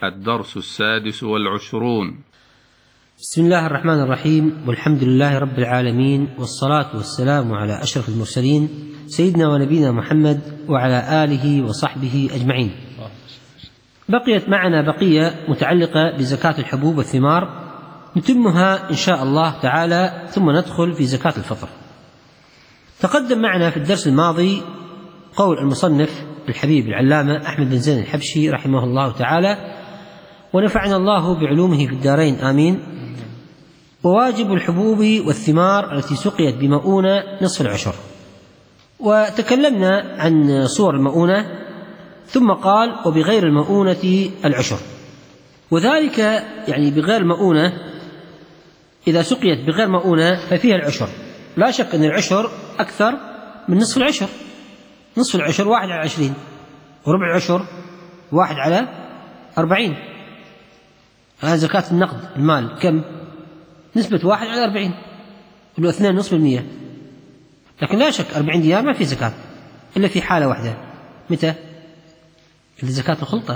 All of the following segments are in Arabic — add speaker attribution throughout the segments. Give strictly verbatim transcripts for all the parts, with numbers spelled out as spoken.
Speaker 1: الدرس السادس والعشرون.
Speaker 2: بسم الله الرحمن الرحيم، والحمد لله رب العالمين، والصلاة والسلام على أشرف المرسلين سيدنا ونبينا محمد وعلى آله وصحبه أجمعين. بقيت معنا بقية متعلقة بزكاة الحبوب والثمار نتمها إن شاء الله تعالى، ثم ندخل في زكاة الفطر. تقدم معنا في الدرس الماضي قول المصنف الحبيب العلامة أحمد بن زين الحبشي رحمه الله تعالى، ونفعنا الله بعلومه في الدارين آمين. وواجب الحبوب والثمار التي سقيت بمؤونة نصف العشر. وتكلمنا عن صور المؤونة، ثم قال وبغير المؤونة العشر، وذلك يعني بغير المؤونة إذا سقيت بغير مؤونة ففيها العشر. لا شك أن العشر أكثر من نصف العشر. نصف العشر واحد على عشرين، وربع العشر واحد على أربعين. هذا زكاة النقد المال كم؟ نسبة واحد على أربعين، ولو اثنين نصف المية. لكن لا شك أربعين دينار ما في زكاة إلا في حالة واحدة. متى؟ إذا زكاة الخلطة،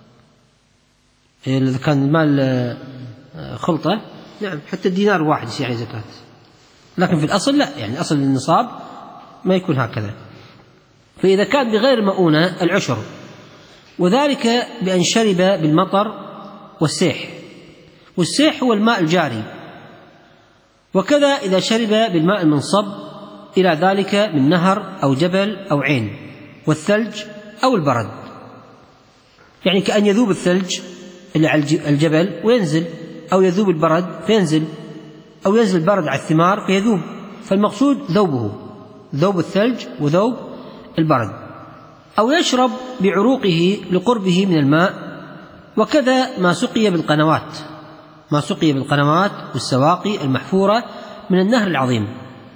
Speaker 2: إذا كان المال خلطة نعم حتى الدينار واحد يصير يعني زكاة، لكن في الأصل لا، يعني أصل النصاب ما يكون هكذا. فإذا كان بغير مؤونة العشر، وذلك بأن شرب بالمطر والسيح. والسيح هو الماء الجاري، وكذا إذا شرب بالماء المنصب إلى ذلك من نهر أو جبل أو عين، والثلج أو البرد. يعني كأن يذوب الثلج اللي على الجبل وينزل، أو يذوب البرد فينزل، أو ينزل البرد على الثمار فيذوب. فالمقصود ذوبه، ذوب الثلج وذوب البرد. أو يشرب بعروقه لقربه من الماء، وكذا ما سقي بالقنوات، ما سقي بالقنوات والسواقي المحفورة من النهر العظيم،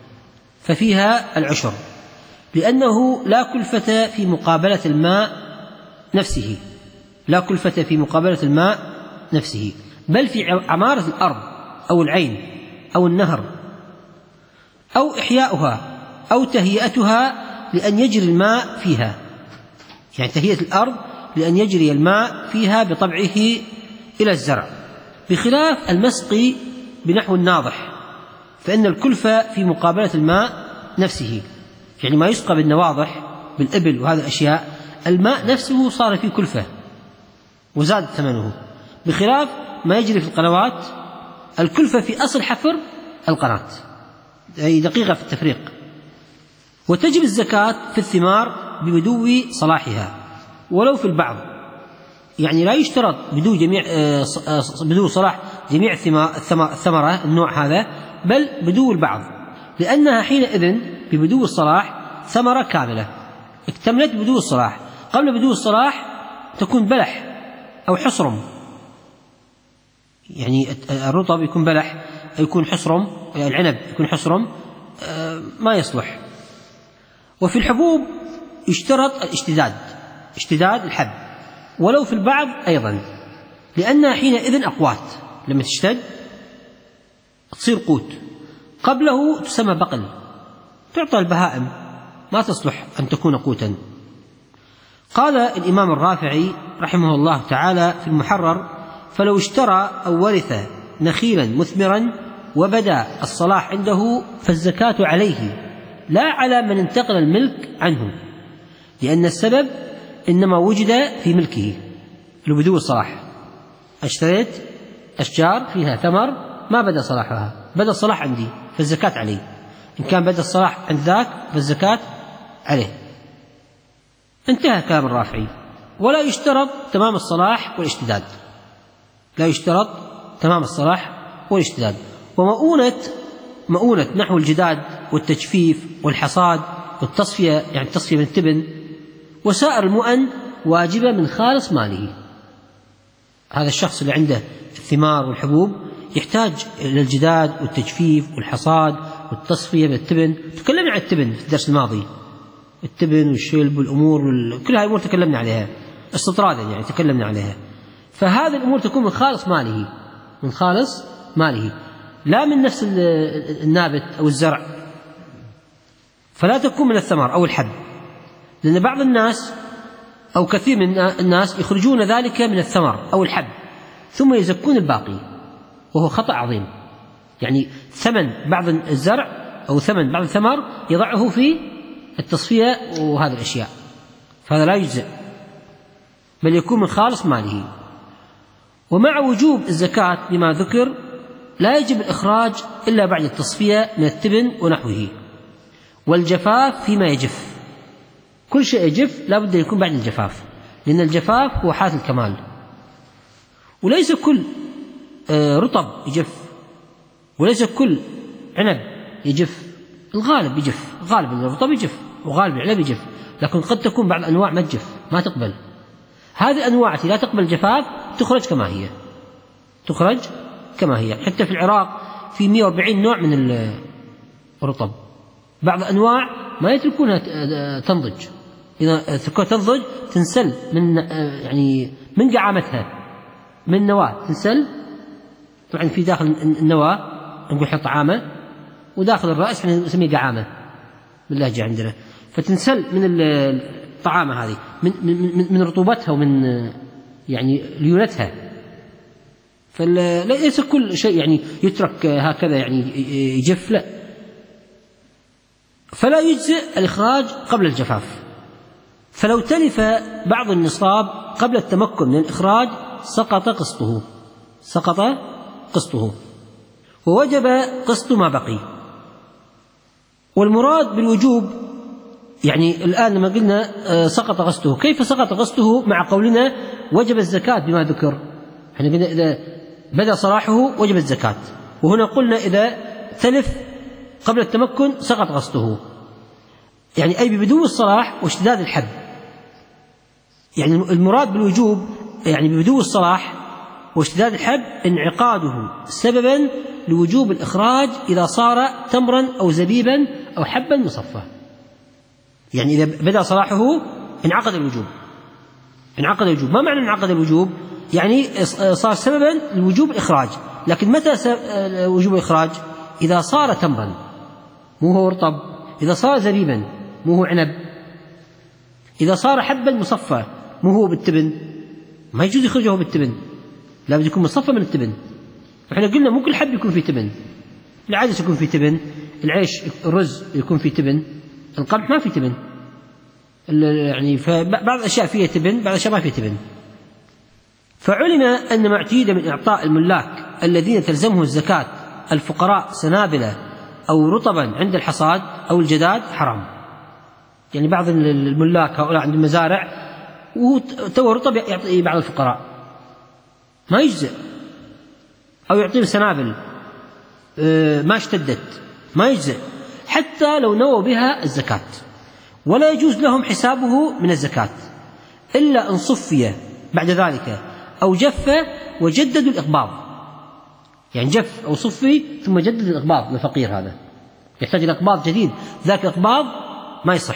Speaker 2: ففيها العشر، لأنه لا كلفة في مقابلة الماء نفسه، لا كلفة في مقابلة الماء نفسه، بل في عمارة الأرض أو العين أو النهر، أو إحياؤها أو تهيئتها لأن يجري الماء فيها. يعني تهيئة الأرض لأن يجري الماء فيها بطبعه إلى الزرع، بخلاف المسقي بنحو الناضح، فإن الكلفة في مقابلة الماء نفسه. يعني ما يسقى بالنواضح بالإبل وهذه الأشياء، الماء نفسه صار فيه كلفة وزاد ثمنه، بخلاف ما يجري في القنوات الكلفة في أصل حفر القناة. أي دقيقة في التفريق. وتجب الزكاة في الثمار ببدو صلاحها ولو في البعض، يعني لا يشترط بدو جميع بدو صلاح جميع الثمرة النوع هذا، بل بدو البعض، لأنها حينئذ ببدو الصلاح ثمرة كاملة اكتملت بدو الصلاح. قبل بدو الصلاح تكون بلح أو حصرم، يعني الرطب يكون بلح، يكون حصرم، العنب يكون حصرم، ما يصلح. وفي الحبوب يشترط الاشتداد، اشتداد الحب ولو في البعض أيضا، لأنها حينئذ أقوات، لما تشتد تصير قوت. قبله تسمى بقل، تعطى البهائم، ما تصلح أن تكون قوتا. قال الإمام الرافعي رحمه الله تعالى في المحرر: فلو اشترى أو ورث نخيلا مثمرا وبدا الصلاح عنده فالزكاة عليه، لا على من انتقل الملك عنه، لأن السبب إنما وجد في ملكه لبدو الصلاح. اشتريت أشجار فيها ثمر ما بدا صلاحها، بدا الصلاح عندي فالزكاة عليه. إن كان بدا الصلاح عند ذاك فالزكاة عليه. انتهى كلام الرافعي. ولا يشترط تمام الصلاح والاشتداد، لا يشترط تمام الصلاح والاشتداد. ومؤونة مؤونة نحو الجداد والتجفيف والحصاد والتصفية، يعني التصفية من التبن، وسائر المؤن واجبة من خالص ماله. هذا الشخص اللي عنده الثمار والحبوب يحتاج إلى الجداد والتجفيف والحصاد والتصفية من التبن. تكلمنا عن التبن في الدرس الماضي، التبن والشلب والأمور وال... كل هذه الأمور تكلمنا عليها استطرادا، يعني تكلمنا عليها. فهذه الأمور تكون من خالص ماله، من خالص ماله، لا من نفس النابت أو الزرع، فلا تكون من الثمر أو الحب. لأن بعض الناس أو كثير من الناس يخرجون ذلك من الثمر أو الحب ثم يزكون الباقي، وهو خطأ عظيم. يعني ثمن بعض الزرع أو ثمن بعض الثمر يضعه في التصفية وهذه الأشياء، فهذا لا يجزئ، بل يكون من خالص ماله. ومع وجوب الزكاة بما ذكر لا يجب الإخراج إلا بعد التصفية من التبن ونحوه، والجفاف فيما يجف. كل شيء يجف لا بد يكون بعد الجفاف، لأن الجفاف هو حالة الكمال، وليس كل رطب يجف، وليس كل عنب يجف، الغالب يجف، غالب الرطب يجف وغالب العنب يجف، لكن قد تكون بعض الأنواع ما تجف ما تقبل. هذه الأنواع التي لا تقبل الجفاف تخرج كما هي، تخرج كما هي. حتى في العراق في مئة وأربعين نوع من الرطب، بعض الأنواع ما يتركونها تنضج، إذا تنضج تنسل من يعني من قعامتها، من النواة تنسل. طبعا في داخل النواة نقول حط طعامة، وداخل الرأس احنا نسميه قعامة باللهجة عندنا، فتنسل من الطعامة هذه من من من رطوبتها ومن يعني ليونتها. فليس كل شيء يعني يترك هكذا يعني يجف، لا. فلا يجزئ الإخراج قبل الجفاف، فلو تلف بعض النصاب قبل التمكن من الإخراج سقط قسطه، سقط قسطه ووجب قسط ما بقي. والمراد بالوجوب يعني الآن لما قلنا سقط قسطه، كيف سقط قسطه مع قولنا وجب الزكاة بما ذكر؟ احنا قلنا إذا بدأ صلاحه وجب الزكاة، وهنا قلنا إذا تلف قبل التمكن سقط قسطه، يعني أي ببدو الصلاح واشتداد الحب. يعني المراد بالوجوب يعني ببدو الصلاح واشتداد الحب انعقاده سببا لوجوب الإخراج إذا صار تمرا أو زبيبا أو حبا مصفى. يعني إذا بدأ صلاحه انعقد الوجوب، انعقد الوجوب. ما معنى انعقد الوجوب؟ يعني صار سببا لوجوب الإخراج. لكن متى وجوب الإخراج؟ إذا صار تمرا مو هو رطب، إذا صار زبيبا مو هو عنب، إذا صار حبا مصفى مو هو بالتبن، ما يجوز يخرجه بالتبن، لا بد يكون مصفى من التبن. احنا قلنا مو كل حب يكون فيه تبن، العدس يكون فيه تبن، العيش الرز يكون فيه تبن، القمح ما فيه تبن. يعني فبعض الأشياء فيها تبن، بعض الأشياء ما فيها تبن. فعلم أن ما اعتيد من إعطاء الملاك الذين تلزمهم الزكاة الفقراء سنابلة أو رطبا عند الحصاد أو الجداد حرام. يعني بعض الملاك هؤلاء عندهم مزارع وتو رطب يعطي بعض الفقراء ما يجزئ، أو يعطيهم سنابل ما اشتدت ما يجزئ، حتى لو نووا بها الزكاة، ولا يجوز لهم حسابه من الزكاة إلا أن صفي بعد ذلك أو جف وجددوا الإقباض. يعني جف أو صفي ثم جدد الإقباض للفقير، هذا يحتاج إلى إقباض جديد، ذاك الإقباض ما يصح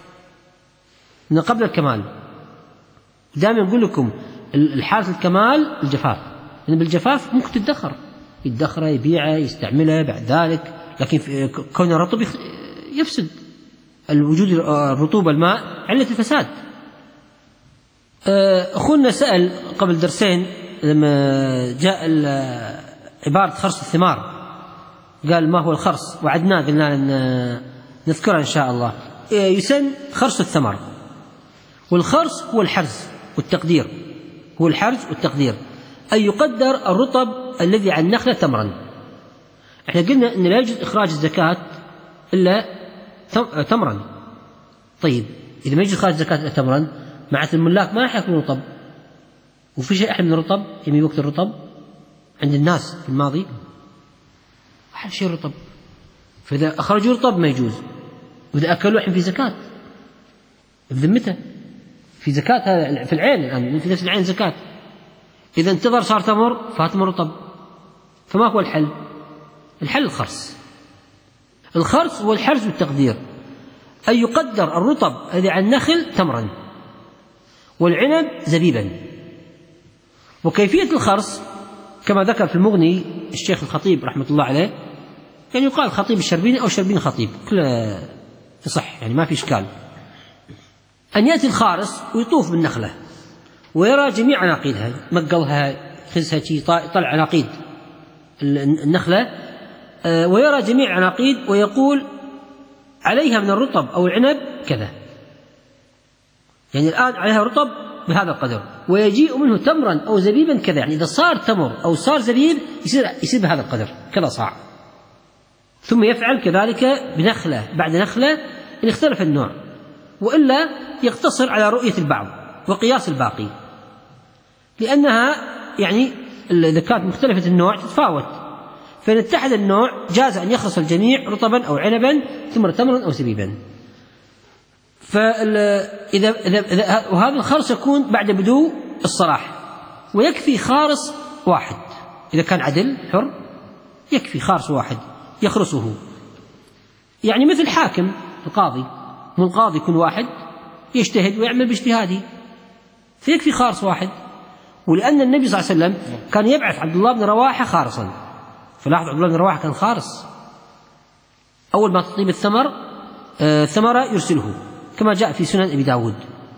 Speaker 2: من قبل الكمال. دائما نقول لكم الحالة الكمال الجفاف، لأن بالجفاف ممكن تدخر، يدخره يبيعه يستعمله بعد ذلك، لكن كون الرطب يفسد، الوجود الرطوبة الماء علة الفساد. أخونا سأل قبل درسين لما جاء عبارة خرص الثمار، قال ما هو الخرص؟ وعدنا قلنا لن نذكرها إن شاء الله. يسمى خرص الثمر، والخرص هو الحرز والتقدير، هو الحرز والتقدير، أي يقدر الرطب الذي عن النخلة تمرا. احنا قلنا أن لا يجوز إخراج الزكاة إلا تمرا. طيب إذا ما يجوز إخراج الزكاة إلا تمرا، معناته الملاك ما راح يأكلون رطب، وفي شيء أحلى من الرطب يمي وقت الرطب عند الناس في الماضي أحلى شيء الرطب، فإذا أخرجوا رطب ما يجوز، وإذا أكلوا الحين في زكاة بذمته، في زكاة في العين الآن، في نفس العين زكاة. إذا انتظر صار تمر فاتم رطب، فما هو الحل؟ الحل الخرص. الخرص هو الحرز والتقدير، أن يقدر الرطب الذي عن النخل تمرا والعنب زبيبا. وكيفية الخرص كما ذكر في المغني الشيخ الخطيب رحمة الله عليه، يعني يقال الخطيب الشربيني أو شربين خطيب كله يصح، يعني ما في إشكال. أن يأتي الخارص ويطوف بالنخلة ويرى جميع عناقيدها، مقلها خزها شي طلع عناقيد النخلة، ويرى جميع عناقيد ويقول عليها من الرطب أو العنب كذا، يعني الآن عليها رطب بهذا القدر، ويجيء منه تمرا أو زبيبا كذا، يعني إذا صار تمر أو صار زبيب يصير, يصير بهذا القدر كذا صاع. ثم يفعل كذلك بنخلة بعد نخلة إن اختلف النوع، وإلا يقتصر على رؤية البعض وقياس الباقي، لأنها يعني إذا كانت مختلفة النوع تتفاوت، فإن اتحد النوع جاز أن يخلص الجميع رطبا أو عنبا ثم تمرا أو زبيبا. فإذا إذا وهذا الخرص يكون بعد بدو الصلاح، ويكفي خارص واحد إذا كان عدل حر، يكفي خارص واحد يخرصه، يعني مثل حاكم القاضي، من القاضي يكون واحد يجتهد ويعمل باجتهاده، فيكفي خارص واحد. ولأن النبي صلى الله عليه وسلم كان يبعث عبد الله بن رواحة خارصا، فلاحظ عبد الله بن رواحة كان خارص، أول ما تطيب الثمر آه ثمرة يرسله كما جاء في سنن أبي داود.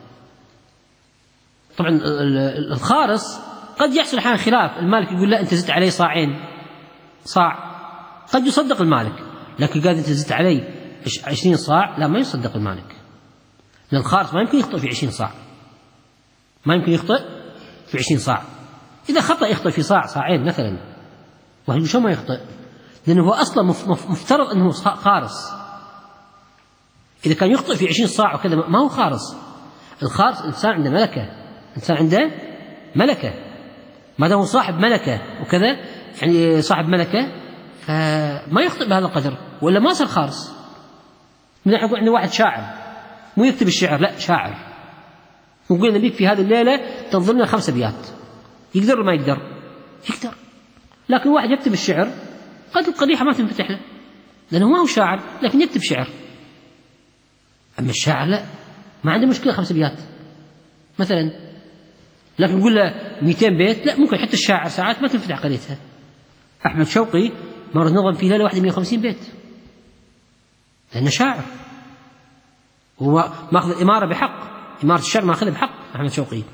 Speaker 2: طبعا الخارص قد يحصل حال خلاف، المالك يقول لا أنت زدت علي صاعين صاع، قد يصدق المالك، لكن قال أنت زدت علي عشرين صاع، لا ما يصدق المالك، لأن الخارص ما يمكن يخطئ في عشرين صاع، ما يمكن يخطئ في عشرين صاع. إذا خطأ يخطئ في صاع صاعين مثلا، وهل شو ما يخطئ؟ لأنه هو أصلا مفترض أنه خارص. إذا كان يخطئ في عشرين صاع وكذا ما هو خارص. الخارص إنسان عنده ملكة، إنسان عنده ملكة، ما دام صاحب ملكة وكذا، يعني صاحب ملكة فما يخطئ بهذا القدر، ولا ما صار خارص. من نحن عندنا واحد شاعر مو يكتب الشعر، لا شاعر، ونقول نبيك في هذه الليلة تنظر لنا خمس أبيات، يقدر ولا ما يقدر؟ يقدر. لكن واحد يكتب الشعر قد القريحة ما تنفتح له، لأنه ما هو شاعر لكن يكتب شعر. أما الشاعر لا، ما عنده مشكلة خمس أبيات مثلا، لكن نقول له مئتين بيت لا، ممكن حتى الشاعر ساعات ما تنفتح قريتها. أحمد شوقي مرة نظم في ليلة واحدة مئة وخمسين بيت، لأنه شاعر، هو ماخذ الإمارة بحق، إمارة الشعر ماخذها بحق أحمد شوقي.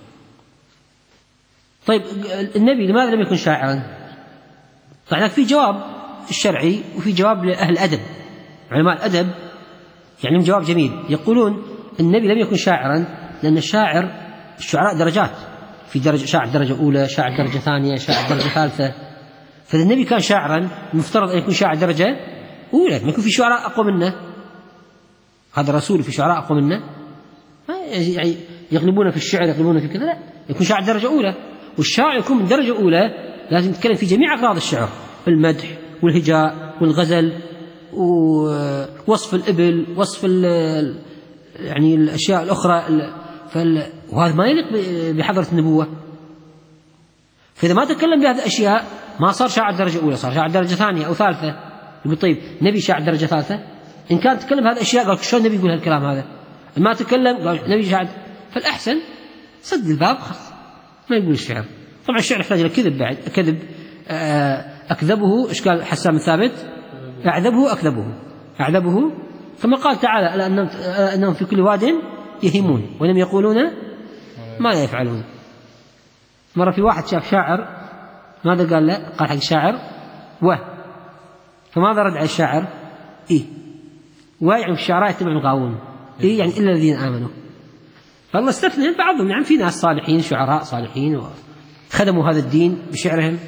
Speaker 2: طيب النبي لماذا لم يكن شاعرا؟ طبعا في جواب الشرعي وفي جواب لأهل الأدب، علماء الأدب يعني جواب جميل، يقولون النبي لم يكن شاعرا لأن الشاعر الشعراء درجات، في درجة شاعر درجة أولى، شاعر درجة ثانية، شاعر درجة ثالثة. فإذا النبي كان شاعرا المفترض أن يكون شاعر درجة أولى، ما يكون في شعراء أقوى منه، هذا رسول في شعراء أقوى منه، يعني يغلبون في الشعر يغلبون في كذا، لا، يكون شاعر درجة أولى. والشاعر يكون من درجة أولى لازم يتكلم في جميع أغراض الشعر، المدح والهجاء والغزل ووصف الإبل، وصف يعني الأشياء الأخرى، وهذا ما يليق بحضرة النبوة. فإذا ما تكلم بهذه الأشياء ما صار شاعر درجة أولى، صار شاعر درجة ثانية أو ثالثة. يقول طيب نبي شاعر درجة ثالثة؟ إن كان تكلم بهذه الأشياء قال شلون النبي يقول هالكلام هذا؟ ما تكلم قال نبي شاعر، فالأحسن سد الباب خلاص ما يقول الشعر. طبعا الشعر يحتاج إلى كذب، بعد كذب أكذبه، إيش قال حسان بن ثابت؟ أعذبه أكذبه أعذبه، ثم قال تعالى أنهم في كل واد يهيمون ولم يقولون ما لا يفعلون. مرة في واحد شاف شاعر، ماذا قال له؟ قال حق الشاعر و، فماذا رد على الشاعر؟ إيه ويعني الشعراء يتبعون الغاوون، إيه يعني إلا الذين آمنوا. فالله استثنى بعضهم، يعني في ناس صالحين شعراء صالحين وخدموا هذا الدين بشعرهم.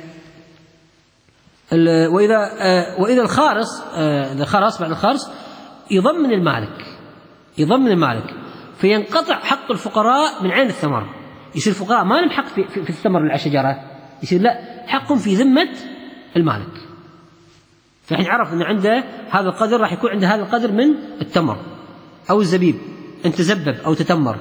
Speaker 2: وإذا وإذا الخارص إذا خرص بعد الخرص يضمن المالك يضمن المالك فينقطع حق الفقراء من عين الثمر، يصير الفقراء ما لهم حق في, في, في الثمر على الشجرة، يصير لا، حقهم في ذمة المالك. فحين عرف أن عنده هذا القدر راح يكون عنده هذا القدر من التمر أو الزبيب أن تزبب أو تتمر،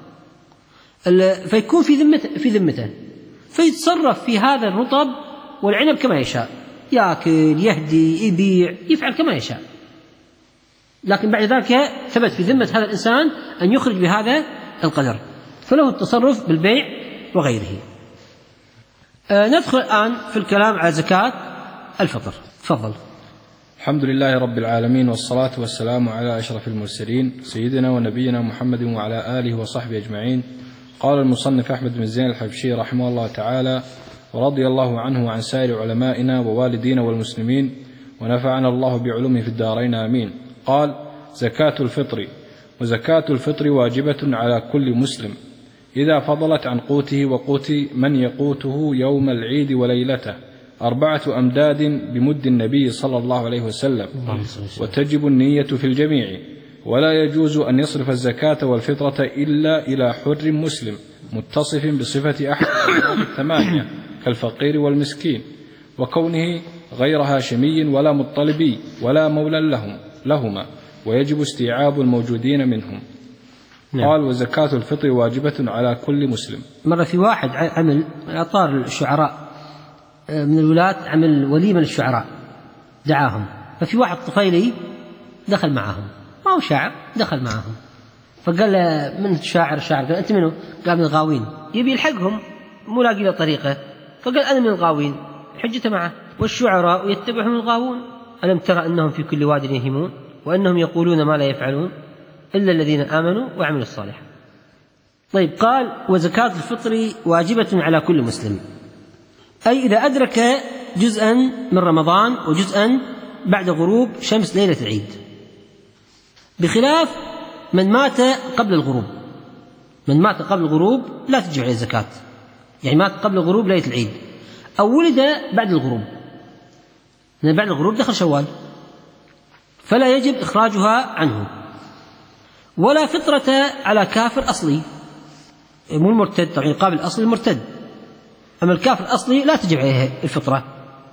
Speaker 2: فيكون في ذمة في ذمته، فيتصرف في هذا الرطب والعنب كما يشاء، يأكل يهدي يبيع يفعل كما يشاء. لكن بعد ذلك ثبت في ذمة هذا الإنسان أن يخرج بهذا القدر، فله التصرف بالبيع وغيره. آه ندخل الآن في الكلام على زكاة الفطر. تفضل.
Speaker 3: الحمد لله رب العالمين، والصلاة والسلام على أشرف المرسلين سيدنا ونبينا محمد وعلى آله وصحبه أجمعين. قال المصنف أحمد بن زين الحبشي رحمه الله تعالى: ورضي الله عنه وعن سائر علمائنا ووالدينا والمسلمين، ونفعنا الله بعلومه في الدارين آمين. قال: زكاة الفطر. وزكاة الفطر واجبة على كل مسلم إذا فضلت عن قوته وقوت من يقوته يوم العيد وليلته أربعة أمداد بمد النبي صلى الله عليه وسلم، وتجب النية في الجميع، ولا يجوز أن يصرف الزكاة والفطرة إلا إلى حر مسلم متصف بصفة أحد الثمانية كالفقير والمسكين، وكونه غير هاشمي ولا مطلبي ولا مولى لهم لهما، ويجب استيعاب الموجودين منهم. نعم. قال: وزكاة الفطر واجبة على كل مسلم.
Speaker 2: مرة في واحد عمل أطار الشعراء من الولاة، عمل وليمة للشعراء دعاهم، ففي واحد طفيلي دخل معهم، ما هو شاعر، دخل معهم فقال له: من الشاعر؟ الشاعر قال: أنت منه؟ قال: من الغاوين. يبي يلحقهم مو لاقي له طريقة، فقال: أنا من الغاوين. حجته معه: والشعراء يتبعهم الغاوون، ألم ترى أنهم في كل واد يهيمون وأنهم يقولون ما لا يفعلون إلا الذين آمنوا وعملوا الصالحات. طيب، قال: وزكاة الفطر واجبة على كل مسلم، أي إذا أدرك جزءا من رمضان وجزءا بعد غروب شمس ليلة العيد، بخلاف من مات قبل الغروب. من مات قبل الغروب لا تجب عليه الزكاة، يعني مات قبل الغروب ليلة العيد، أو ولد بعد الغروب، لأن بعد الغروب دخل شوال، فلا يجب إخراجها عنه. ولا فطرة على كافر أصلي، مو المرتد، طبعا يقابل الأصل المرتد، أما الكافر الأصلي لا تجب عليه الفطرة،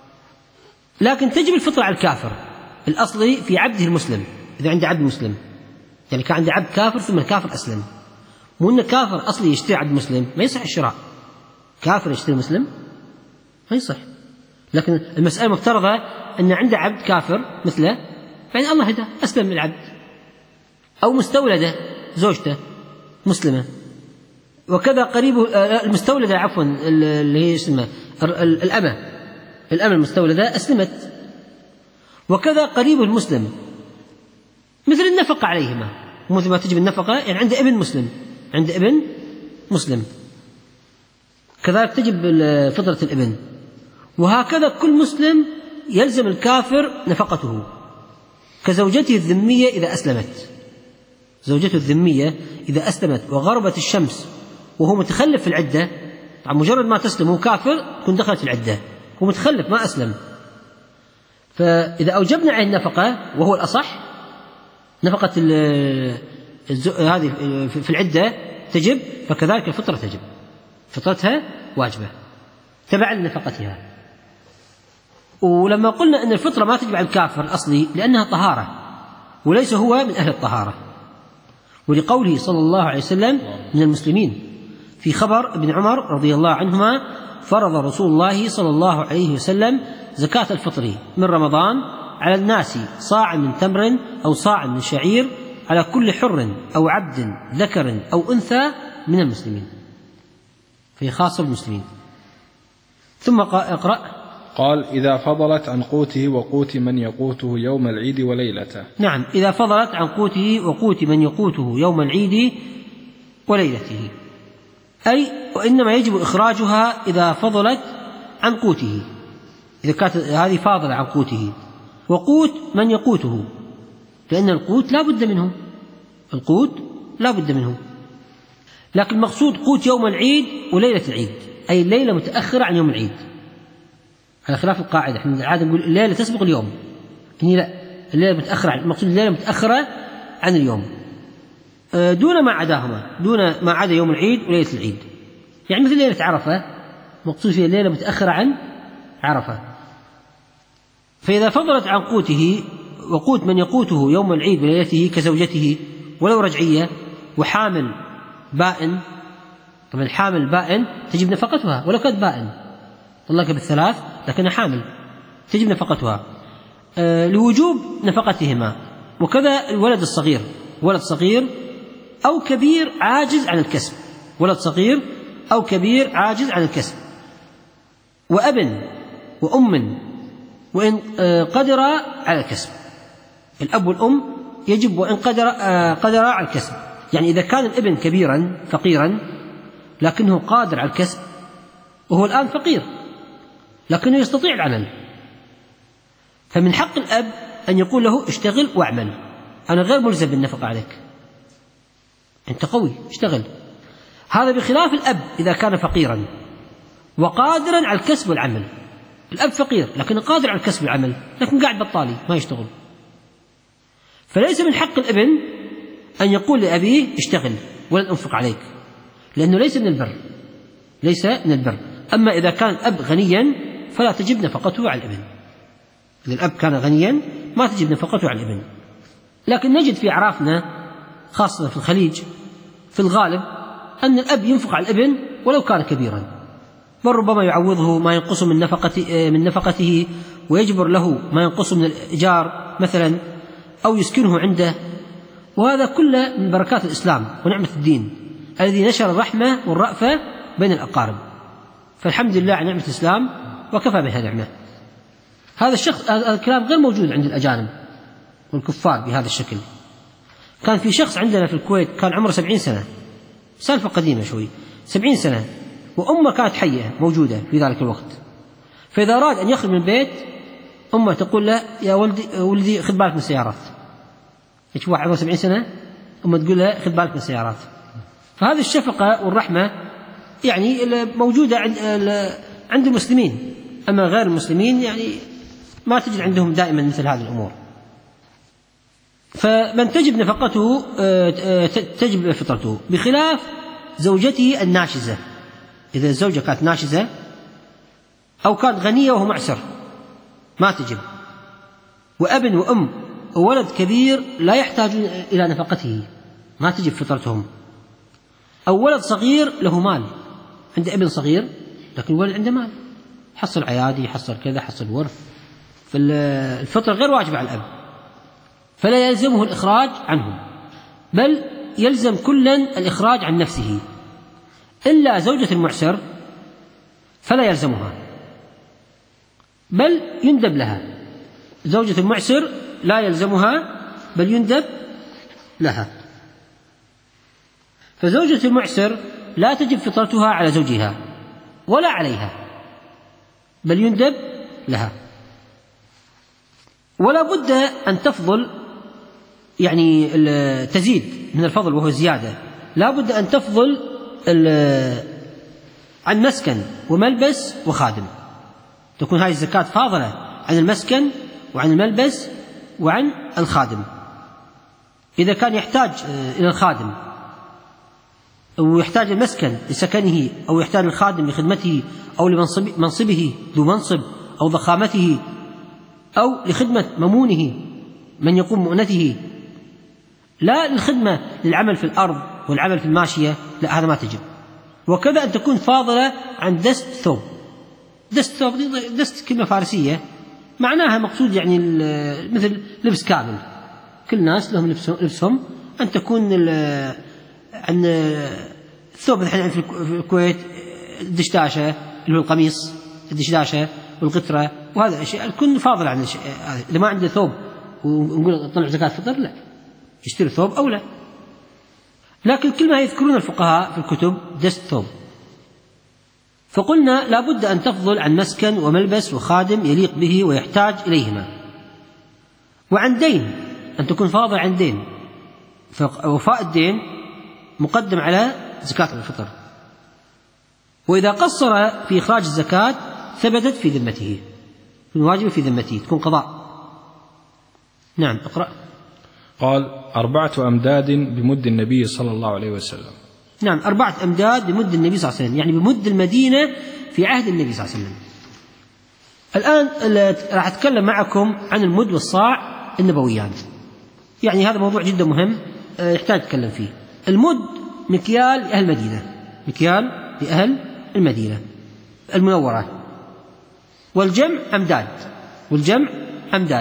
Speaker 2: لكن تجب الفطرة على الكافر الأصلي في عبده المسلم، إذا عنده عبد مسلم، يعني كان عنده عبد كافر ثم الكافر أسلم، مو أن كافر أصلي يشتري عبد مسلم، ما يصح الشراء. كافر يشتري مسلم ما يصح، لكن المسألة مفترضة أن عنده عبد كافر مثله، فإن الله هداه أسلم العبد، أو مستولدة زوجته مسلمة، وكذا قريبه المستولدة عفوا اللي هي اسمها الأمة، الأمة المستولدة أسلمت، وكذا قريبه المسلم، مثل النفقة عليهما، مثل ما تجب النفقة، يعني عنده ابن مسلم، عنده ابن مسلم كذلك تجب فطرة الابن. وهكذا كل مسلم يلزم الكافر نفقته، كزوجته الذمية إذا أسلمت. زوجته الذمية إذا أسلمت وغربت الشمس وهو متخلف في العدة، طبعا مجرد ما تسلم هو كافر تكون دخلت في العدة، هو متخلف ما أسلم، فإذا أوجبنا عليه النفقة وهو الأصح نفقة هذه في العدة تجب، فكذلك الفطرة تجب، فطرتها واجبة تبعا لنفقتها. ولما قلنا أن الفطرة ما تجب على الكافر الأصلي لأنها طهارة وليس هو من أهل الطهارة، ولقوله صلى الله عليه وسلم من المسلمين في خبر ابن عمر رضي الله عنهما: فرض رسول الله صلى الله عليه وسلم زكاة الفطر من رمضان على الناس صاع من تمر أو صاع من شعير على كل حر أو عبد ذكر أو أنثى من المسلمين، في خاصة المسلمين. ثم اقرأ.
Speaker 3: قال: إذا فضلت عن قوته وقوت من يقوته يوم العيد وليلته.
Speaker 2: نعم، إذا فضلت عن قوته وقوت من يقوته يوم العيد وليلته، أي وإنما يجب إخراجها إذا فضلت عن قوته، إذا كانت هذه فاضلة عن قوته، وقوت من يقوته، لأن القوت لا بد منه، القوت لا بد منه، لكن المقصود قوت يوم العيد وليلة العيد، أي الليلة متأخرة عن يوم العيد، على خلاف القاعدة. احنا العادة نقول الليلة تسبق اليوم، هني لا، الليلة متأخرة، المقصود الليلة متأخرة عن اليوم دون ما عداهما، دون ما عدا يوم العيد وليلة العيد، يعني مثل ليلة عرفة مقصود فيها الليلة متأخرة عن عرفة. فإذا فضلت عن قوته وقوت من يقوته يوم العيد وليلته كزوجته ولو رجعية وحامل بائن، طبعا الحامل بائن تجب نفقتها ولو كانت بائن طلقها بالثلاث لكنها حامل تجب نفقتها أه لوجوب نفقتهما. وكذا الولد الصغير، ولد صغير أو كبير عاجز عن الكسب، ولد صغير أو كبير عاجز عن الكسب، وأب وأم وإن قدر على الكسب. الأب والأم يجب وإن قدر قدر على الكسب، يعني إذا كان الابن كبيرا فقيرا لكنه قادر على الكسب، وهو الآن فقير لكنه يستطيع العمل، فمن حق الأب أن يقول له اشتغل واعمل، أنا غير ملزم بالنفقة عليك، أنت قوي اشتغل. هذا بخلاف الأب إذا كان فقيرا وقادرا على الكسب والعمل. الأب فقير لكن قادر على الكسب والعمل، لكن قاعد بطالي ما يشتغل، فليس من حق الابن أن يقول لأبيه اشتغل ولن أنفق عليك، لأنه ليس من البر، ليس من البر. أما إذا كان الأب غنيا فلا تجب نفقته على الابن. إذا الأب كان غنيا ما تجب نفقته على الابن. لكن نجد في أعرافنا خاصة في الخليج في الغالب أن الأب ينفق على الابن ولو كان كبيرا، بل ربما يعوضه ما ينقص من نفقته, من نفقته ويجبر له ما ينقص من الإيجار مثلا، أو يسكنه عنده. وهذا كله من بركات الإسلام ونعمة الدين الذي نشر الرحمة والرأفة بين الأقارب، فالحمد لله على نعمة الإسلام وكفى بها نعمة. هذا الشخص هذا الكلام غير موجود عند الأجانب والكفار بهذا الشكل. كان في شخص عندنا في الكويت كان عمره سبعين سنة، سالفة قديمة شوي، سبعين سنة، وأمه كانت حية موجودة في ذلك الوقت، فإذا أراد أن يخرج من البيت أمه تقول له يا ولدي ولدي خذ بالك من السيارات. يشوف واحد عمره سبعين سنة أمه تقول له خذ بالك من السيارات. فهذه الشفقة والرحمة يعني موجودة عند عند المسلمين، أما غير المسلمين يعني ما تجد عندهم دائما مثل هذه الأمور. فمن تجب نفقته تجب فطرته، بخلاف زوجته الناشزة. إذا الزوجة كانت ناشزة أو كانت غنية وهو معسر ما تجب. وأب وأم وولد كبير لا يحتاجون إلى نفقته ما تجب فطرتهم. أو ولد صغير له مال، عنده ابن صغير لكن الولد عنده مال، حصل عيادي حصل كذا حصل ورث، فالفطر غير واجب على الأب، فلا يلزمه الإخراج عنهم، بل يلزم كلا الإخراج عن نفسه، إلا زوجة المعسر فلا يلزمها بل يندب لها. زوجة المعسر لا يلزمها بل يندب لها. فزوجة المعسر لا تجب فطرتها على زوجها ولا عليها بل يندب لها. ولا بد أن تفضل، يعني تزيد من الفضل وهو زيادة، لا بد أن تفضل عن مسكن وملبس وخادم، تكون هذه الزكاة فاضلة عن المسكن وعن الملبس وعن الخادم. إذا كان يحتاج إلى الخادم أو يحتاج المسكن لسكنه أو يحتاج الخادم لخدمته أو لمنصبه ذو منصب أو ضخامته أو لخدمة ممونه من يقوم مؤنته، لا للخدمة للعمل في الأرض والعمل في الماشية، لا هذا ما تجب. وكذا أن تكون فاضلة عن دست ثوب. دست ثوب دست كلمة فارسية معناها مقصود يعني مثل لبس كامل، كل الناس لهم لبسهم، أن تكون عن الثوب الحين في الكويت الدشداشة اللي هو القميص، الدشداشة والقطرة وهذا الشيء الكل فاضل عن الشيء. إذا ما عنده ثوب ونقول طلع زكاة فطر لا، يشتري ثوب أو لا. لكن كل ما يذكرون الفقهاء في الكتب دست ثوب. فقلنا لا بد أن تفضل عن مسكن وملبس وخادم يليق به ويحتاج إليهما، وعن دين أن تكون فاضل عن دين، فوفاء الدين مقدم على زكاة الفطر. وإذا قصر في إخراج الزكاة ثبتت في ذمته، في الواجب في ذمته، تكون قضاء. نعم اقرأ.
Speaker 3: قال أربعة أمداد بمد النبي صلى الله عليه وسلم.
Speaker 2: نعم أربعة أمداد بمد النبي صلى الله عليه وسلم، يعني بمد المدينة في عهد النبي صلى الله عليه وسلم. الآن راح أتكلم معكم عن المد والصاع النبويان، يعني هذا موضوع جدا مهم يحتاج أتكلم فيه. المد مكيال لأهل المدينة، مكيال لأهل المدينة المنورة، والجمع أمداد، والجمع أمداد.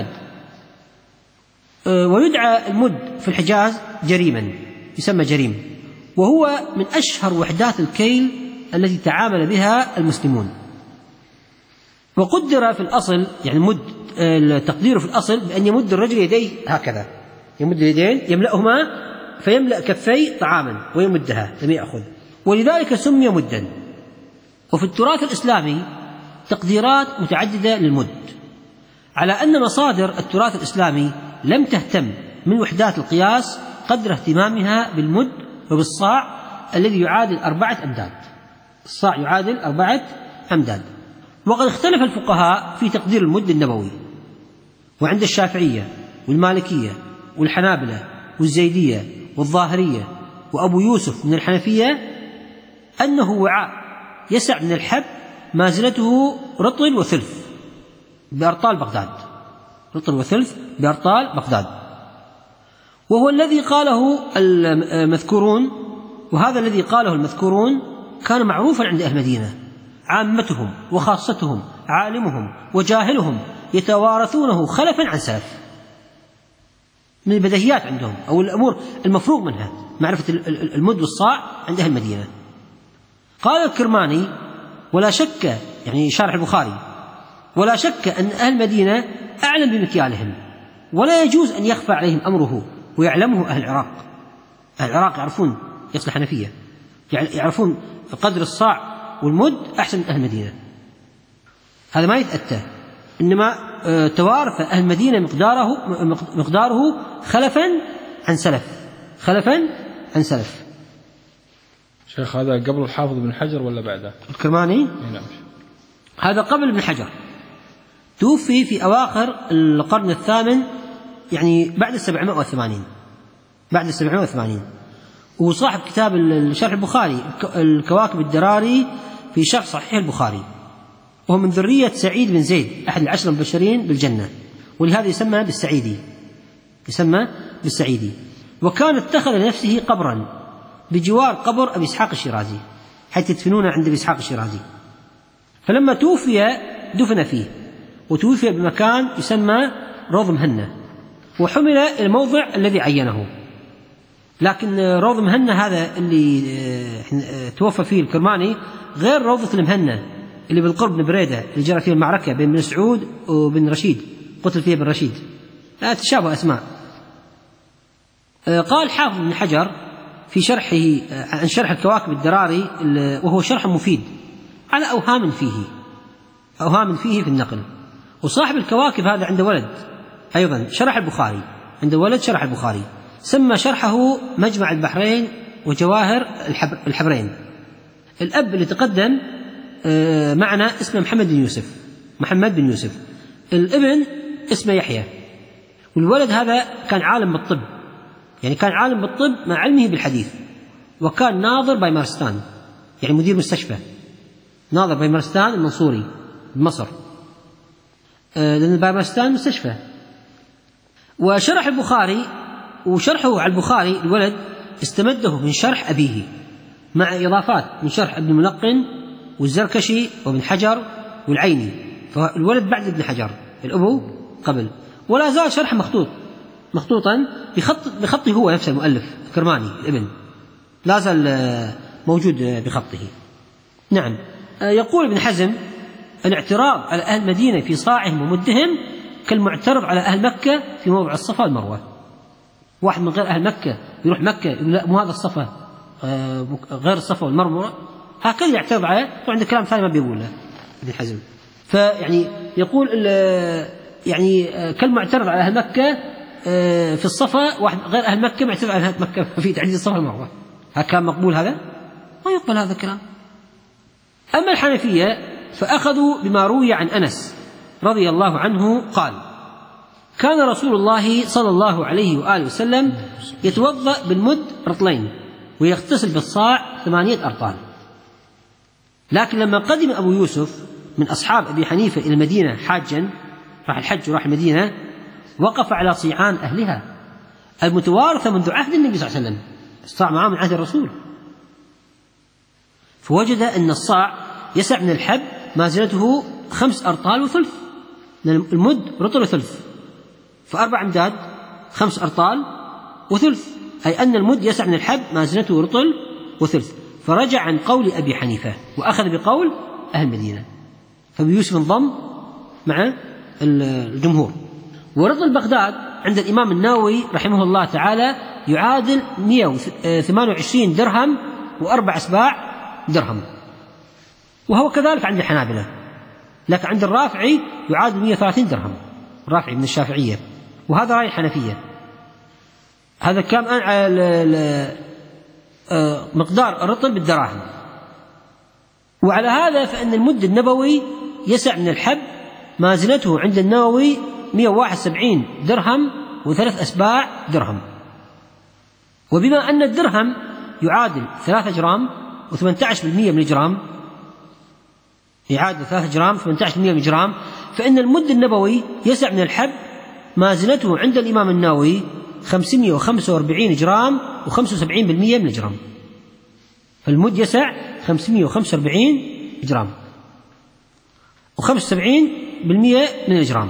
Speaker 2: ويدعى المد في الحجاز جريما، يسمى جريم، وهو من أشهر وحدات الكيل التي تعامل بها المسلمون. وقدر في الأصل يعني المد تقديره في الأصل بأن يمد الرجل يديه هكذا، يمد اليدين يملأهما فيملأ كفيه طعاما ويمدها لم يأخذ، ولذلك سمي مدا. وفي التراث الإسلامي تقديرات متعددة للمد، على أن مصادر التراث الإسلامي لم تهتم من وحدات القياس قدر اهتمامها بالمد وبالصاع الذي يعادل أربعة أمداد. الصاع يعادل أربعة أمداد. وقد اختلف الفقهاء في تقدير المد النبوي، وعند الشافعية والمالكية والحنابلة والزيدية والظاهرية وأبو يوسف من الحنفية أنه وعاء يسع من الحب مازنته رطل وثلث بأرطال بغداد، رطل وثلث بأرطال بغداد، وهو الذي قاله المذكورون. وهذا الذي قاله المذكورون كان معروفا عند أهل المدينة، عامتهم وخاصتهم عالمهم وجاهلهم يتوارثونه خلفا عن سلف، من البديهيات عندهم أو الأمور المفروغ منها معرفة المد والصاع عند أهل المدينة. قال الكرماني ولا شك، يعني شارح البخاري، ولا شك أن أهل المدينة أعلم بمكيالهم، ولا يجوز أن يخفى عليهم أمره، ويعلمه أهل العراق. أهل العراق يعرفون يصل حنفية، يعرفون قدر الصاع والمد أحسن من أهل المدينة، هذا ما يتأتى، إنما توارث أهل المدينة مقداره مقداره خلفا عن سلف، خلفا عن سلف.
Speaker 3: شيخ هذا قبل الحافظ بن حجر ولا بعده؟
Speaker 2: الكرماني
Speaker 3: نعم.
Speaker 2: هذا قبل ابن حجر، توفي في أواخر القرن الثامن، يعني بعد السبعمائة وثمانين، بعد السبعمائة وثمانين. وصاحب كتاب الشرح البخاري الكواكب الدراري في شرح صحيح البخاري، وهو من ذرية سعيد بن زيد أحد العشر المبشرين بالجنة، ولهذا يسمى بالسعيدي، يسمى بالسعيدي. وكان اتخذ لنفسه قبرا بجوار قبر أبي إسحاق الشيرازي، حيث يدفنونه عند أبي إسحاق الشيرازي. فلما توفي دفن فيه، وتوفي بمكان يسمى روض مهنة، وحمل الموضع الذي عينه. لكن روض مهنة هذا اللي توفى فيه الكرماني غير روضة المهنة اللي بالقرب من بريدة اللي جرى فيها المعركة بين بن سعود وبن رشيد، قتل فيها بن رشيد، لا تشابه أسماء. قال حافظ بن حجر في شرحه عن شرح الكواكب الدراري، وهو شرح مفيد على أوهام فيه، أوهام فيه في النقل. وصاحب الكواكب هذا عنده ولد أيضا شرح البخاري، عنده ولد شرح البخاري، سمى شرحه مجمع البحرين وجواهر الحبرين. الأب اللي تقدم معنا اسمه محمد بن يوسف، محمد بن يوسف. الابن اسمه يحيى، والولد هذا كان عالم بالطب، يعني كان عالم بالطب مع علمه بالحديث، وكان ناظر بايمارستان، يعني مدير مستشفى، ناظر بايمارستان المنصوري بمصر، لأن بايمارستان مستشفى. وشرح البخاري، وشرحه على البخاري الولد استمده من شرح أبيه مع إضافات من شرح ابن ملقن والزركشي وابن حجر والعيني، فالولد بعد ابن حجر، الأبو قبل. ولا زال شرح مخطوط، مخطوطا بخط بخطه هو نفسه المؤلف الكرماني الابن، لا زال موجود بخطه. نعم. يقول ابن حزم الاعتراض على أهل المدينة في صاعهم ومدهم كالمعترض على أهل مكة في موضع الصفا والمروة. واحد من غير أهل مكة يروح مكة يقول لا مو هذا الصفا، غير الصفا والمروة، هكذا يعترض عليه، وعنده كلام ثاني ما بيقوله ابن حزم. فيعني يقول يعني كالمعترض على أهل مكة في الصفا، واحد غير أهل مكة معترض على أهل مكة في تعديد الصفا والمروة، هكذا مقبول؟ هذا ما يقبل هذا الكلام. أما الحنفية فأخذوا بما روي عن أنس رضي الله عنه قال: كان رسول الله صلى الله عليه وآله وسلم يتوضأ بالمد رطلين ويغتسل بالصاع ثمانية أرطال. لكن لما قدم أبو يوسف من أصحاب أبي حنيفة إلى المدينة حاجا، راح الحج وراح المدينة، وقف على صيعان أهلها المتوارثة منذ عهد النبي صلى الله عليه وسلم، الصاع معاه من عهد الرسول، فوجد أن الصاع يسع من الحب مازنته خمس أرطال وثلث، المد رطل وثلث، فأربع أمداد خمس أرطال وثلث، أي أن المد يسع من الحب مازنته رطل وثلث. فرجع عن قول أبي حنيفة وأخذ بقول أهل المدينة، فأبي يوسف انضم مع الجمهور. ورطل بغداد عند الإمام النووي رحمه الله تعالى يعادل مئة وثمانية وعشرين درهم وأربع أسباع درهم، وهو كذلك عند الحنابلة، لكن عند الرافعي يعادل مئة وثلاثين درهم، الرافعي من الشافعية، وهذا رأي الحنفية. هذا كان مقدار الرطل بالدراهم. وعلى هذا فإن المد النبوي يسع من الحب ما زنته عند النووي مئة وواحد وسبعين درهم وثلاث أسباع درهم. وبما أن الدرهم يعادل ثلاثة جرام وثمانية عشر بالمئة من الجرام، يعادل ثلاثة جرام وثمانية عشر بالمئة من الجرام، فإن المد النبوي يسع من الحب ما زنته عند الإمام النووي خمسمئة وخمسة وأربعين جرام وخمسة وسبعين بالمئة من الجرام. فالمد يسع خمسمئة وخمسة وأربعين جرام وخمسة وسبعين بالمئة من الجرام.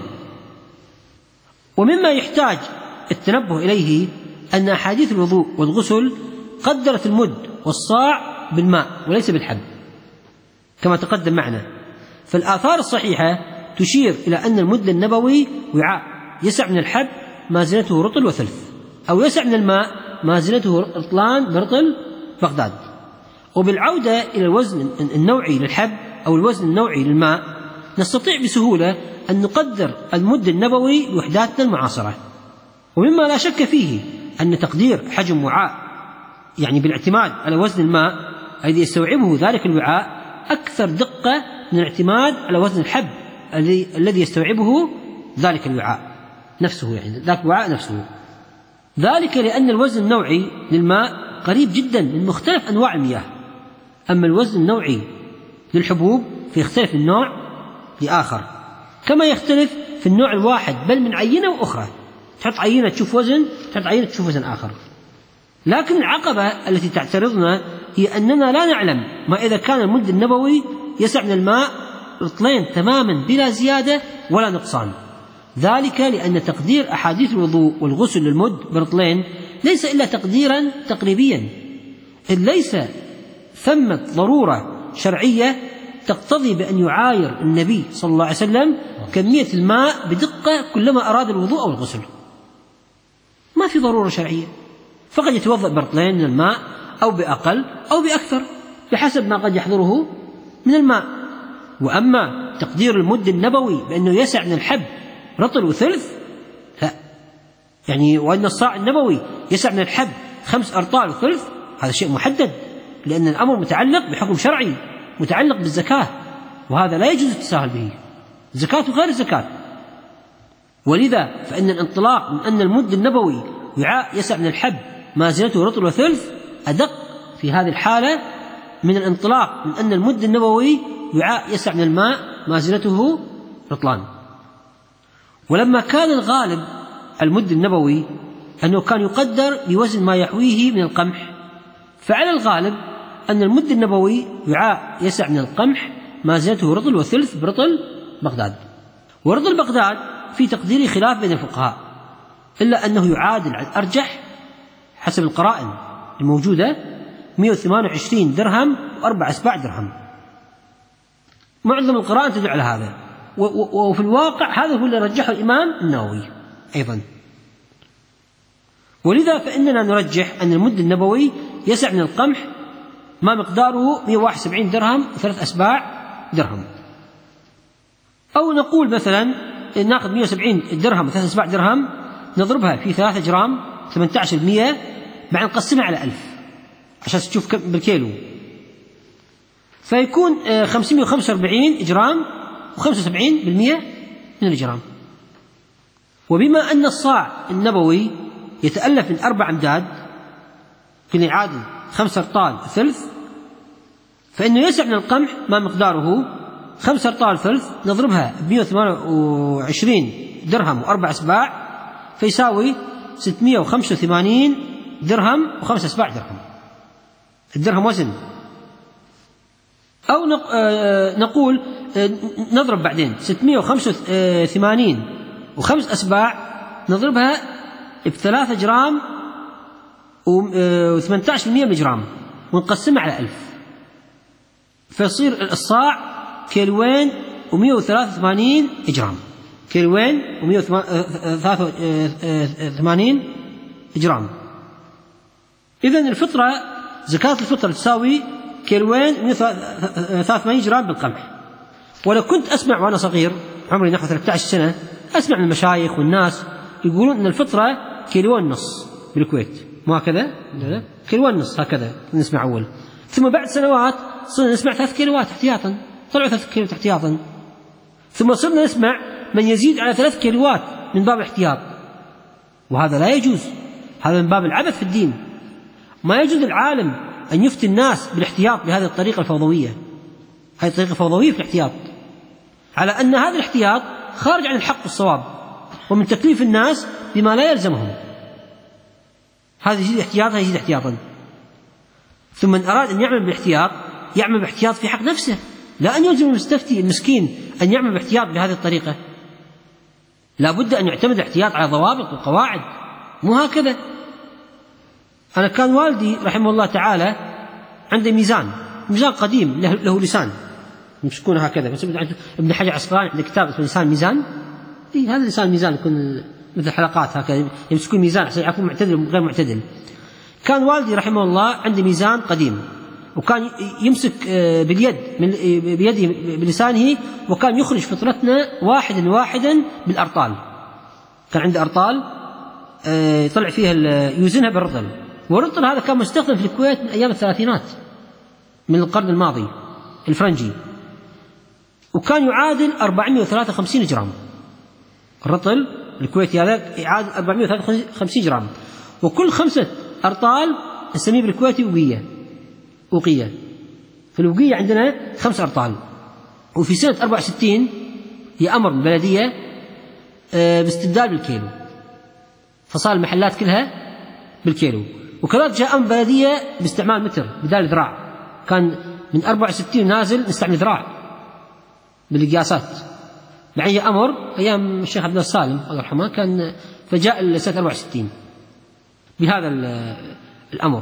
Speaker 2: ومما يحتاج التنبه إليه أن أحاديث الوضوء والغسل قدرت المد والصاع بالماء وليس بالحب كما تقدم معنا. فالآثار الصحيحة تشير إلى أن المد النبوي وعاء يسع من الحب ما زنته رطل وثلث، أو يسع من الماء ما زنته رطلان برطل بغداد. وبالعودة إلى الوزن النوعي للحب أو الوزن النوعي للماء نستطيع بسهولة أن نقدر المد النبوي بوحداتنا المعاصرة. ومما لا شك فيه أن تقدير حجم وعاء يعني بالاعتماد على وزن الماء الذي يستوعبه ذلك الوعاء أكثر دقة من الاعتماد على وزن الحب الذي يستوعبه ذلك الوعاء نفسه، يعني ذاك الوعاء نفسه. ذلك لأن الوزن النوعي للماء قريب جدا من مختلف أنواع المياه، أما الوزن النوعي للحبوب فيختلف من نوع لآخر، كما يختلف في النوع الواحد بل من عينة وأخرى. تحط عينة تشوف وزن، تحط عينة تشوف وزن آخر. لكن العقبة التي تعترضنا هي أننا لا نعلم ما إذا كان المد النبوي يسع من الماء رطلين تماما بلا زيادة ولا نقصان. ذلك لأن تقدير أحاديث الوضوء والغسل للمد برطلين ليس إلا تقديرا تقريبيا، إذ ليس ثمة ضرورة شرعية تقتضي بأن يعاير النبي صلى الله عليه وسلم كمية الماء بدقة كلما أراد الوضوء أو الغسل. ما في ضرورة شرعية، فقد يتوضأ برطلين من الماء أو بأقل أو بأكثر بحسب ما قد يحضره من الماء. وأما تقدير المد النبوي بأنه يسع من الحب رطل وثلث، لا، يعني وأن الصاع النبوي يسع من الحب خمس أرطال وثلث، هذا شيء محدد، لأن الأمر متعلق بحكم شرعي متعلق بالزكاة، وهذا لا يجوز التساهل به، زكاة غير زكاة. ولذا فإن الانطلاق من أن المد النبوي وعاء يسع من الحب ما زنته رطل وثلث أدق في هذه الحالة من الانطلاق من أن المد النبوي وعاء يسع من الماء ما زنته رطلان. ولما كان الغالب المد النبوي أنه كان يقدر بوزن ما يحويه من القمح، فعلى الغالب أن المد النبوي وعاء يسع من القمح ما زنته رطل وثلث برطل بغداد. ورطل بغداد في تقدير خلاف بين الفقهاء، إلا أنه يعادل على الأرجح حسب القرائن الموجودة مئة وثمانية وعشرين درهم وأربع أسباع درهم. معظم القرائن تدل على هذا، وفي الواقع هذا هو اللي رجحه الإمام النووي أيضا. ولذا فإننا نرجح أن المد النبوي يسع من القمح ما مقداره مئة وواحد وسبعين درهم وثلاث أسباع درهم. أو نقول مثلا نأخذ مئة وسبعين درهم وثلاث أسباع درهم نضربها في ثلاثة جرام ثمانية عشر بالمئة، بعد نقسمها على ألف عشان تشوف كم بالكيلو، فيكون خمسمئة وخمسة وأربعين جرام وخمسة وسبعين بالمئة من الجرام. وبما أن الصاع النبوي يتألف من أربع أمداد كل يعادل خمسة أرطال ثلث، فإنه يسع من القمح ما مقداره خمسة أرطال ثلث نضربها بمئة وثمانية وعشرين درهم وأربع أسباع فيساوي ستمئة وخمسة وثمانين درهم وخمس أسباع درهم. الدرهم وزن. أو نقول نضرب بعدين ستمئة وخمسة وثمانين وخمس أسباع نضربها بثلاثة جرام وثمانية عشر بالمئة من الجرام ونقسمها على ألف، فيصير الصاع كيلوين ومئة وثلاثة وثمانين جرام. كيلوين ومئة وثلاثة وثمانين جرام. إذن الفطرة زكاة الفطر تساوي كيلوين ومئة وثلاثة وثمانين جرام بالقمح. ولو كنت أسمع وأنا صغير عمري نحو ثلاثة عشر سنة أسمع من المشايخ والناس يقولون أن الفطرة كيلوين نص بالكويت، مو هكذا؟ كيلوين نص هكذا نسمع أول، ثم بعد سنوات صرنا نسمع ثلاث كيلوات احتياطا، طلعوا ثلاث كيلوات احتياطا، ثم صرنا نسمع من يزيد على ثلاث كيلوات من باب الاحتياط، وهذا لا يجوز، هذا من باب العبث في الدين. ما يجوز العالم أن يفتي الناس بالاحتياط بهذه الطريقة الفوضوية، هذه الطريقة الفوضوية في الاحتياط، على أن هذا الاحتياط خارج عن الحق والصواب ومن تكليف الناس بما لا يلزمهم. هذا يزيد احتياطا يزيد احتياطا. ثم من أراد أن يعمل بالاحتياط يعمل باحتياط في حق نفسه، لا أن يلزم المستفتي المسكين أن يعمل باحتياط بهذه الطريقة. لا بد أن يعتمد الاحتياط على ضوابط وقواعد، مو هكذا. أنا كان والدي رحمه الله تعالى عنده ميزان، ميزان قديم له, له لسان يمسكونه هكذا، بس ابن حجر عسقلاني عنده كتاب اسمه لسان ميزان. إيه هذا لسان ميزان يكون مثل حلقات هكذا يمسكون ميزان عشان يعرفون معتدل وغير معتدل. كان والدي رحمه الله عنده ميزان قديم، وكان يمسك باليد من بيده بلسانه، وكان يخرج فطرتنا واحدا واحدا بالأرطال. كان عنده أرطال يطلع فيها يوزنها بالرطل، والرطل هذا كان مستخدم في الكويت من أيام الثلاثينات من القرن الماضي الفرنجي، وكان يعادل أربعمئة وثلاثة وخمسين جرام. الرطل الكويتي هذا يعادل أربعمئة وثلاثة وخمسين جرام، وكل خمسة أرطال نسميه بالكويتي وقية. وقية في الوقية عندنا خمس أرطال. وفي سنة أربعة وستين يأمر البلدية باستبدال بالكيلو، فصار المحلات كلها بالكيلو. وكذلك جاء أمر البلدية باستعمال متر بدال ذراع، كان من أربعة وستين نازل نستعمل ذراع بالقياسات. بعدين أمر أيام الشيخ عبد الله السالم الله يرحمه كان، فجاء سنة أربعة وستين بهذا الأمر.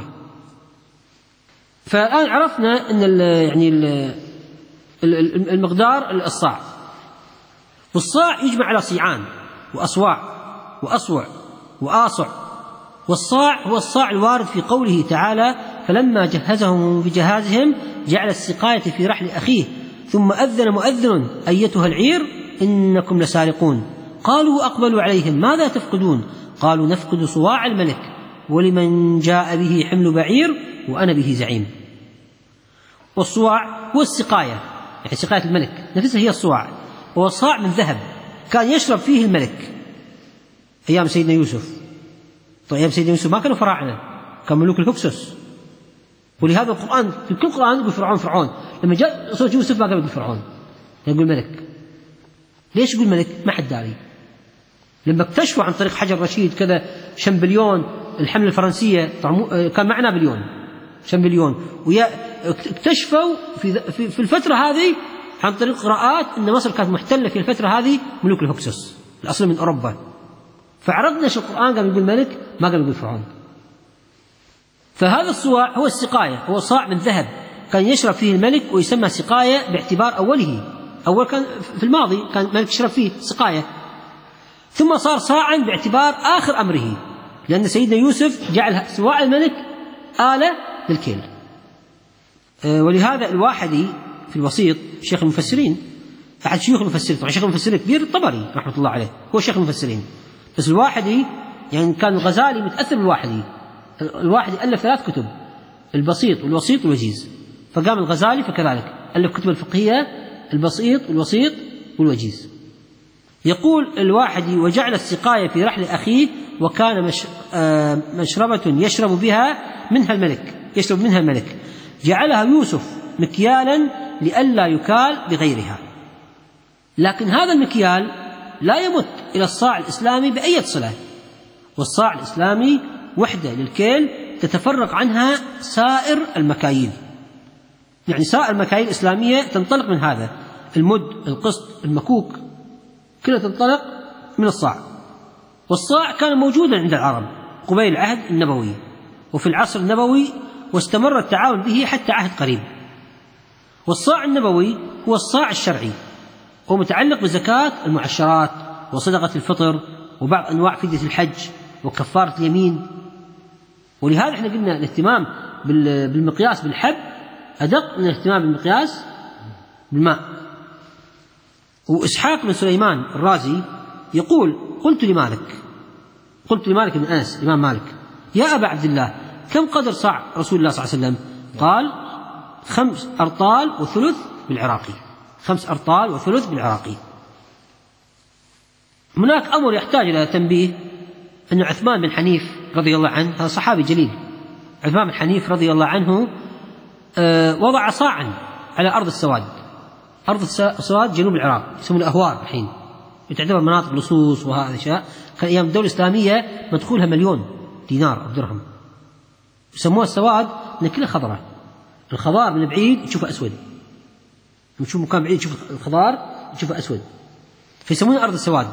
Speaker 2: فالآن عرفنا أن ال يعني ال المقدار الصاع، والصاع يجمع على صيعان وأصواع وأصوع وآصع. والصاع هو الصاع الوارد في قوله تعالى: فلما جهزهم بجهازهم جعل السقاية في رحل أخيه ثم أذن مؤذن أيتها العير إنكم لسارقون. قالوا أقبلوا عليهم ماذا تفقدون؟ قالوا نفقد صواع الملك ولمن جاء به حمل بعير وأنا به زعيم. والصواع هو السقاية، يعني سقاية الملك نفسها هي الصواع، وهو صاع من ذهب كان يشرب فيه الملك أيام سيدنا يوسف. طيب أيام سيدنا يوسف ما كانوا فراعنة، كانوا ملوك الهكسوس، ولهذا القرآن في كل القرآن يقول فرعون فرعون. لما جاء صوت يوسف ما قال يقول فرعون، يقول ملك. ليش يقول ملك؟ ما حد داري. لما اكتشفوا عن طريق حجر رشيد كذا شمبليون الحملة الفرنسية كان معنا بليون شمبليون، واكتشفوا في في الفترة هذه عن طريق قراءات أن مصر كانت محتلة في الفترة هذه ملوك الهكسوس الأصل من أوروبا. فعرضنا ايش القرآن قال يقول ملك، ما قال يقول فرعون. فهذا الصواع هو السقاية، هو صاع من ذهب كان يشرب فيه الملك، ويسمى سقاية باعتبار أوله. أول كان في الماضي كان الملك يشرب فيه سقاية، ثم صار صاعا باعتبار آخر أمره، لأن سيدنا يوسف جعل صواع الملك آلة للكيل. ولهذا الواحدي في الوسيط شيخ المفسرين، أحد شيوخ المفسرين، طبعا شيخ المفسرين كبير الطبري رحمة الله عليه هو شيخ المفسرين، بس الواحدي يعني كان الغزالي متأثر بالواحدي. الواحدي ألف ثلاث كتب: البسيط والوسيط والوجيز. فقام الغزالي فكذلك ألف كتب الفقهية: البسيط والوسيط والوجيز. يقول الواحدي: وجعل السقاية في رحل أخيه وكان مش آه مشربة يشرب بها منها الملك يشرب منها الملك جعلها يوسف مكيالا لئلا يكال بغيرها. لكن هذا المكيال لا يمت إلى الصاع الإسلامي بأي صلة، والصاع الإسلامي وحدة للكيل تتفرق عنها سائر المكاييل، يعني سائر المكاييل الإسلامية تنطلق من هذا: المد، القسط، المكوك، كلها تنطلق من الصاع. والصاع كان موجودا عند العرب قبيل العهد النبوي وفي العصر النبوي، واستمر التعاون به حتى عهد قريب. والصاع النبوي هو الصاع الشرعي، هو متعلق بزكاة المعشرات وصدقة الفطر وبعض أنواع فدية الحج وكفارة اليمين. ولهذا احنا قلنا الاهتمام بالمقياس بالحب أدق من الاهتمام بالمقياس بالماء. وإسحاق بن سليمان الرازي يقول قلت لمالك قلت لمالك بن أنس الإمام مالك يا أبا عبد الله كم قدر صاع رسول الله صلى الله عليه وسلم؟ قال خمس أرطال وثلث بالعراقي خمس أرطال وثلث بالعراقي. هناك أمر يحتاج إلى تنبيه، أن عثمان بن حنيف رضي الله عنه هذا صحابي جليل، عثمان بن حنيف رضي الله عنه وضع صاعا على أرض السواد. أرض السواد جنوب العراق يسمونه أهوار الحين، تعتبر مناطق لصوص وهذه الأشياء. كان أيام الدولة الإسلامية مدخولها مليون دينار أو درهم، يسموها السواد لأن كلها خضراء. الخضار من بعيد تشوفه أسود، تشوف مكان بعيد تشوف الخضار تشوفه أسود، فيسمونه أرض السواد.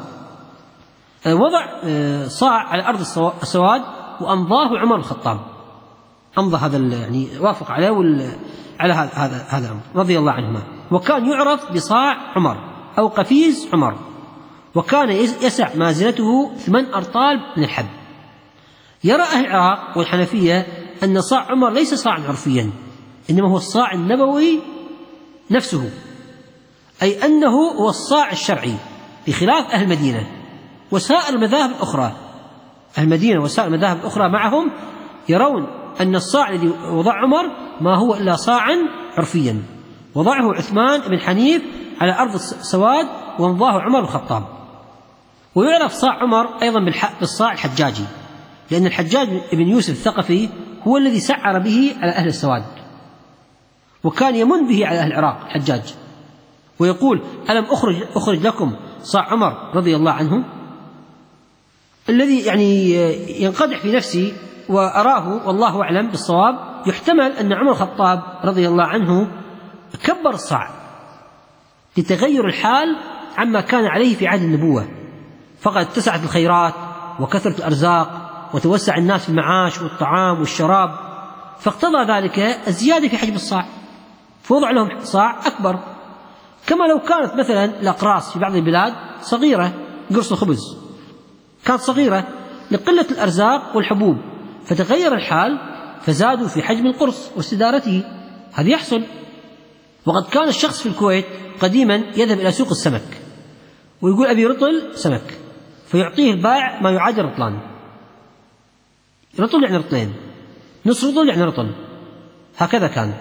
Speaker 2: وضع صاع على أرض السواد وأمضاه عمر الخطاب، أمضى هذا يعني وافق عليه على هذا هذا الأمر رضي الله عنهما. وكان يعرف بصاع عمر أو قفيز عمر، وكان يسع مازنته ثمان أرطال من الحب. يرى أهل العراق والحنفية أن صاع عمر ليس صاعا عرفيا، إنما هو الصاع النبوي نفسه، أي أنه هو الصاع الشرعي، بخلاف أهل المدينة وسائر المذاهب الأخرى. أهل المدينة وسائر المذاهب الأخرى معهم يرون أن الصاع الذي وضع عمر ما هو إلا صاعا عرفيا، وضعه عثمان بن حنيف على أرض السواد وامضاه عمر الخطاب. ويعرف صاع عمر أيضا بالصاع الحجاجي، لأن الحجاج بن يوسف الثقفي هو الذي سعر به على أهل السواد، وكان يمن به على أهل العراق الحجاج، ويقول ألم أخرج, أخرج لكم صاع عمر رضي الله عنه، الذي يعني ينقدح في نفسي وأراه والله أعلم بالصواب. يحتمل أن عمر الخطاب رضي الله عنه كبر الصاع لتغير الحال عما كان عليه في عهد النبوة، فقد اتسعت الخيرات وكثرت الأرزاق وتوسع الناس في المعاش والطعام والشراب، فاقتضى ذلك الزيادة في حجم الصاع، فوضع لهم صاع أكبر. كما لو كانت مثلا الأقراص في بعض البلاد صغيرة، قرص الخبز كانت صغيرة لقلة الأرزاق والحبوب، فتغير الحال فزادوا في حجم القرص واستدارته. هذا يحصل. وقد كان الشخص في الكويت قديما يذهب إلى سوق السمك ويقول أبي رطل سمك، فيعطيه البائع ما يعادل رطلان. رطل يعني رطلين، نصف رطل يعني رطل، هكذا كان.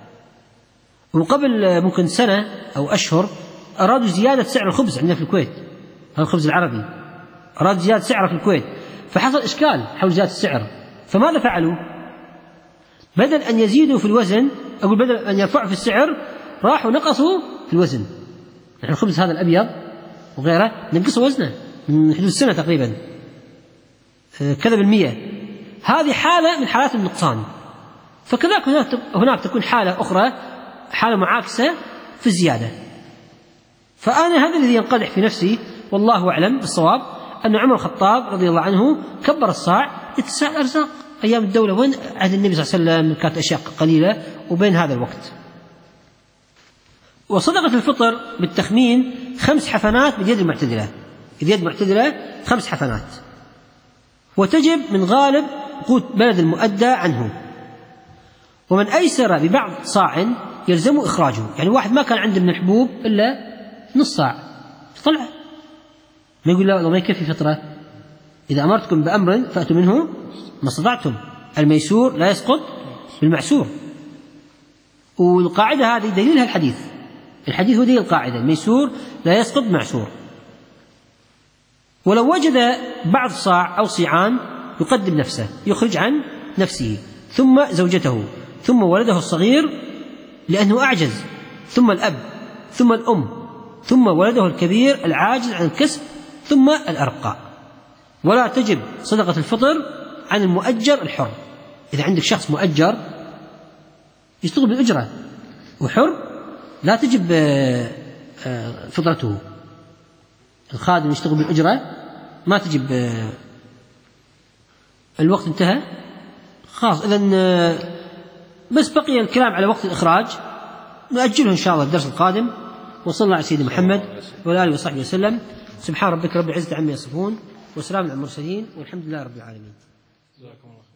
Speaker 2: وقبل ممكن سنة أو أشهر أرادوا زيادة سعر الخبز عندنا في الكويت، هذا الخبز العربي أراد زيادة سعره في الكويت، فحصل إشكال حول زيادة السعر. فماذا فعلوا؟ بدل أن يزيدوا في الوزن، أقول بدل أن يرفعوا في السعر، راحوا نقصوا في الوزن. نحن الخبز هذا الأبيض وغيره ننقص وزنه من حدود السنة تقريبا كذا بالمية. هذه حالة من حالات النقصان. فكذلك هناك تكون حالة أخرى، حالة معاكسة في الزيادة. فأنا هذا الذي ينقدح في نفسي والله أعلم بالصواب، أن عمر الخطاب رضي الله عنه كبر الصاع لاتساع الأرزاق. أيام الدولة وين عهد النبي صلى الله عليه وسلم كانت أشياء قليلة، وبين هذا الوقت. وصدقة الفطر بالتخمين خمس حفنات باليد المعتدلة، اليد المعتدلة خمس حفنات، وتجب من غالب قوت بلد المؤدى عنه. ومن أيسر ببعض صاع يلزم إخراجه، يعني واحد ما كان عنده من الحبوب إلا نص صاع طلع، ما يقول لا ما يكفي فطرة. إذا أمرتكم بأمر فأتوا منه ما استطعتم، الميسور لا يسقط بالمعسور. والقاعدة هذه دليلها الحديث، الحديث هو دليل القاعدة، الميسور لا يسقط بالمعسور. ولو وجد بعض صاع أو صيعان يقدم نفسه، يخرج عن نفسه، ثم زوجته، ثم ولده الصغير لأنه أعجز، ثم الأب، ثم الأم، ثم ولده الكبير العاجز عن الكسب، ثم الأرقاء. ولا تجب صدقة الفطر عن المؤجر الحر. إذا عندك شخص مؤجر يشتغل بالأجرة وحر لا تجب فطرته. الخادم يشتغل بالأجرة ما تجب. الوقت انتهى خلاص، إذن بس بقي الكلام على وقت الإخراج، نأجله إن شاء الله الدرس القادم. وصلى الله على سيدنا محمد وعلى آله وصحبه وسلم. سبحان ربك رب العزة عما يصفون وسلام على المرسلين والحمد لله رب العالمين.
Speaker 3: جزاكم الله خير.